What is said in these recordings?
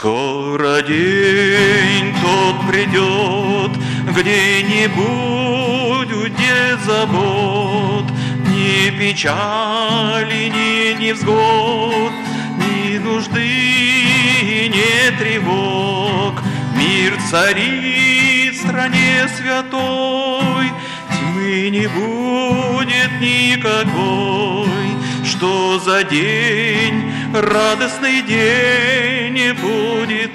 Скоро день тот придет, где не будет забот, ни печали, ни невзгод, ни нужды, ни тревог. Мир царит в стране святой, тьмы не будет никакой. Что за день, радостный день будет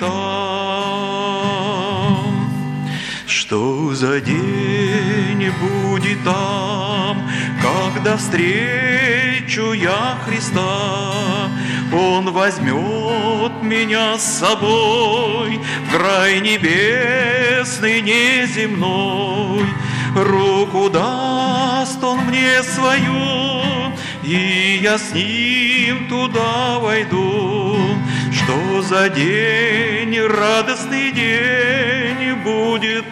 там? Что за день будет там, когда встречу я Христа? Он возьмет меня с собой в край небесный, неземной. Руку даст Он мне свою, и я с Ним туда войду. Что за день, радостный день будет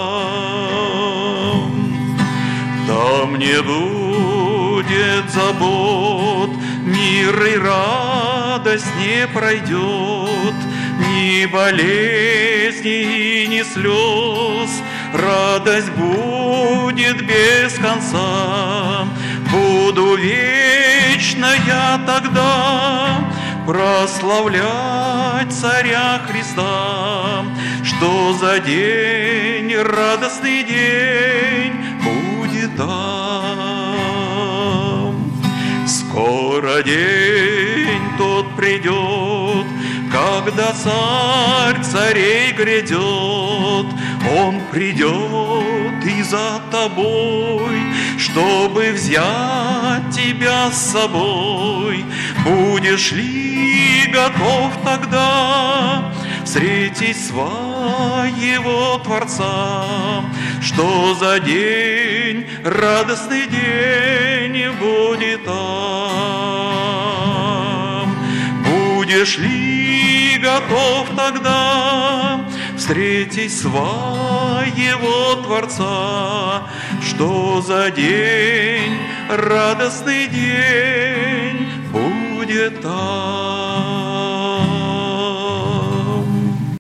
там? Там не будет забот, мир и радость не пройдет, ни болезни, ни слез. Радость будет без конца. Буду вечно я тогда прославлять Царя Христа. Что за день, радостный день будет там? Скоро день тот придет, когда Царь царей грядет. Он придет и за тобой, чтобы взять тебя с собой. Будешь ли готов тогда встретить своего Творца? Что за день, радостный день будет там? Будешь ли готов тогда встретить своего Творца? Что за день, радостный день будет там?